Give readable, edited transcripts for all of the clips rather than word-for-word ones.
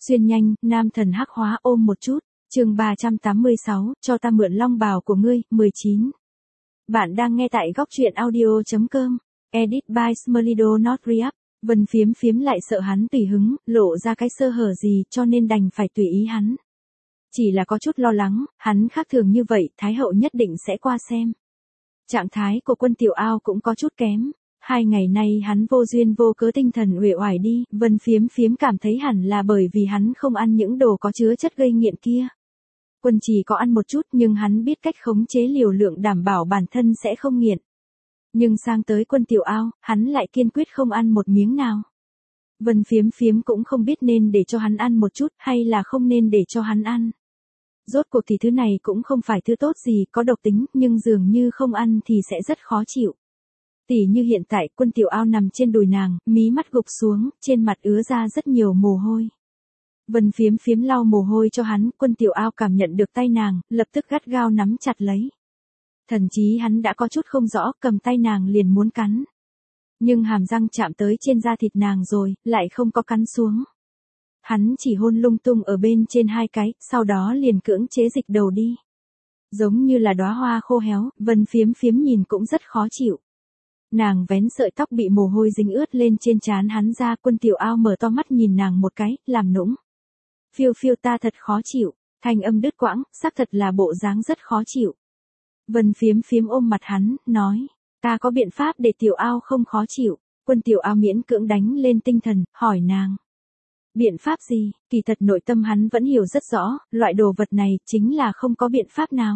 Xuyên nhanh, nam thần hắc hóa ôm một chút. Chương 386, cho ta mượn long bào của ngươi, 19. Bạn đang nghe tại góc truyện audio.com. Edit by Smelido Not React. Vân Phiếm Phiếm lại sợ hắn tùy hứng, lộ ra cái sơ hở gì cho nên đành phải tùy ý hắn. Chỉ là có chút lo lắng, hắn khác thường như vậy, Thái hậu nhất định sẽ qua xem. Trạng thái của Quân Tiểu Ao cũng có chút kém. 2 ngày nay hắn vô duyên vô cớ tinh thần uể oải đi, Vân Phiếm Phiếm cảm thấy hẳn là bởi vì hắn không ăn những đồ có chứa chất gây nghiện kia. Quân chỉ có ăn một chút nhưng hắn biết cách khống chế liều lượng đảm bảo bản thân sẽ không nghiện. Nhưng sang tới Quân Tiểu Ao, hắn lại kiên quyết không ăn một miếng nào. Vân Phiếm Phiếm cũng không biết nên để cho hắn ăn một chút hay là không nên để cho hắn ăn. Rốt cuộc thì thứ này cũng không phải thứ tốt gì, có độc tính, nhưng dường như không ăn thì sẽ rất khó chịu. Tỉ như hiện tại, Quân Tiểu Ao nằm trên đùi nàng, mí mắt gục xuống, trên mặt ứa ra rất nhiều mồ hôi. Vân Phiếm Phiếm lau mồ hôi cho hắn, Quân Tiểu Ao cảm nhận được tay nàng, lập tức gắt gao nắm chặt lấy. Thần chí hắn đã có chút không rõ, cầm tay nàng liền muốn cắn. Nhưng hàm răng chạm tới trên da thịt nàng rồi, lại không có cắn xuống. Hắn chỉ hôn lung tung ở bên trên 2 cái, sau đó liền cưỡng chế dịch đầu đi. Giống như là đóa hoa khô héo, Vân Phiếm Phiếm nhìn cũng rất khó chịu. Nàng vén sợi tóc bị mồ hôi dính ướt lên trên trán hắn ra, Quân Tiểu Ao mở to mắt nhìn nàng một cái, làm nũng. Phiêu phiêu ta thật khó chịu, thanh âm đứt quãng, xác thật là bộ dáng rất khó chịu. Vân Phiếm Phiếm ôm mặt hắn, nói, ta có biện pháp để Tiểu Ao không khó chịu. Quân Tiểu Ao miễn cưỡng đánh lên tinh thần, hỏi nàng. Biện pháp gì? Kỳ thật nội tâm hắn vẫn hiểu rất rõ, loại đồ vật này chính là không có biện pháp nào.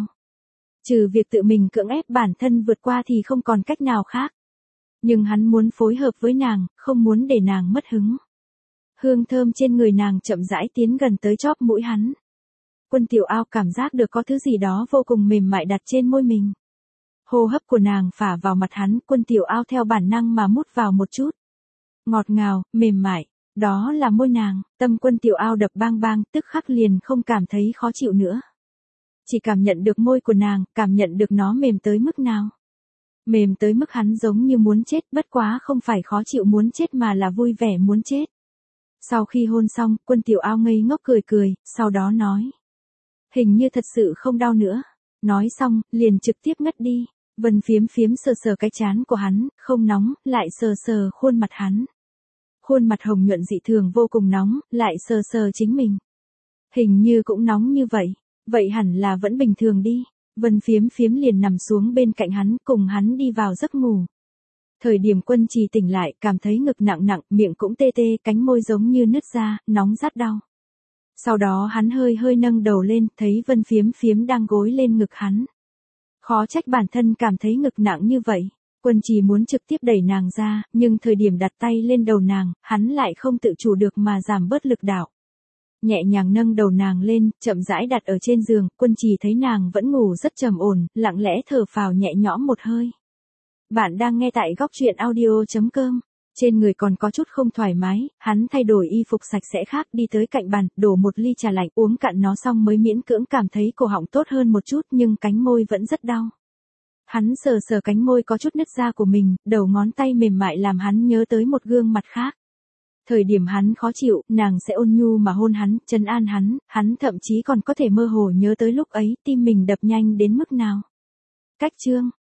Trừ việc tự mình cưỡng ép bản thân vượt qua thì không còn cách nào khác. Nhưng hắn muốn phối hợp với nàng, không muốn để nàng mất hứng. Hương thơm trên người nàng chậm rãi tiến gần tới chóp mũi hắn. Quân Tiểu Ao cảm giác được có thứ gì đó vô cùng mềm mại đặt trên môi mình. Hô hấp của nàng phả vào mặt hắn, Quân Tiểu Ao theo bản năng mà mút vào một chút. Ngọt ngào, mềm mại, đó là môi nàng, tâm Quân Tiểu Ao đập bang bang, tức khắc liền không cảm thấy khó chịu nữa. Chỉ cảm nhận được môi của nàng, cảm nhận được nó mềm tới mức nào. Mềm tới mức hắn giống như muốn chết, bất quá không phải khó chịu muốn chết mà là vui vẻ muốn chết. Sau khi hôn xong, Quân Tiểu Ao ngây ngốc cười cười, sau đó nói. Hình như thật sự không đau nữa. Nói xong, liền trực tiếp ngất đi. Vân Phiếm Phiếm sờ sờ cái trán của hắn, không nóng, lại sờ sờ khuôn mặt hắn. Khuôn mặt hồng nhuận dị thường vô cùng nóng, lại sờ sờ chính mình. Hình như cũng nóng như vậy. Vậy hẳn là vẫn bình thường đi. Vân Phiếm Phiếm liền nằm xuống bên cạnh hắn, cùng hắn đi vào giấc ngủ. Thời điểm Quân Trì tỉnh lại, cảm thấy ngực nặng nặng, miệng cũng tê tê, cánh môi giống như nứt ra, nóng rát đau. Sau đó hắn hơi hơi nâng đầu lên, thấy Vân Phiếm Phiếm đang gối lên ngực hắn. Khó trách bản thân cảm thấy ngực nặng như vậy. Quân Trì muốn trực tiếp đẩy nàng ra, nhưng thời điểm đặt tay lên đầu nàng, hắn lại không tự chủ được mà giảm bớt lực đạo. Nhẹ nhàng nâng đầu nàng lên, chậm rãi đặt ở trên giường, Quân Trì thấy nàng vẫn ngủ rất trầm ổn, lặng lẽ thở phào nhẹ nhõm một hơi. Bạn đang nghe tại góc truyện audio.com. Trên người còn có chút không thoải mái, hắn thay đổi y phục sạch sẽ khác, đi tới cạnh bàn, đổ một ly trà lạnh, uống cạn nó xong mới miễn cưỡng cảm thấy cổ họng tốt hơn một chút, nhưng cánh môi vẫn rất đau. Hắn sờ sờ cánh môi có chút nứt ra của mình, đầu ngón tay mềm mại làm hắn nhớ tới một gương mặt khác. Thời điểm hắn khó chịu, nàng sẽ ôn nhu mà hôn hắn, trấn an hắn thậm chí còn có thể mơ hồ nhớ tới lúc ấy, tim mình đập nhanh đến mức nào. Cách chương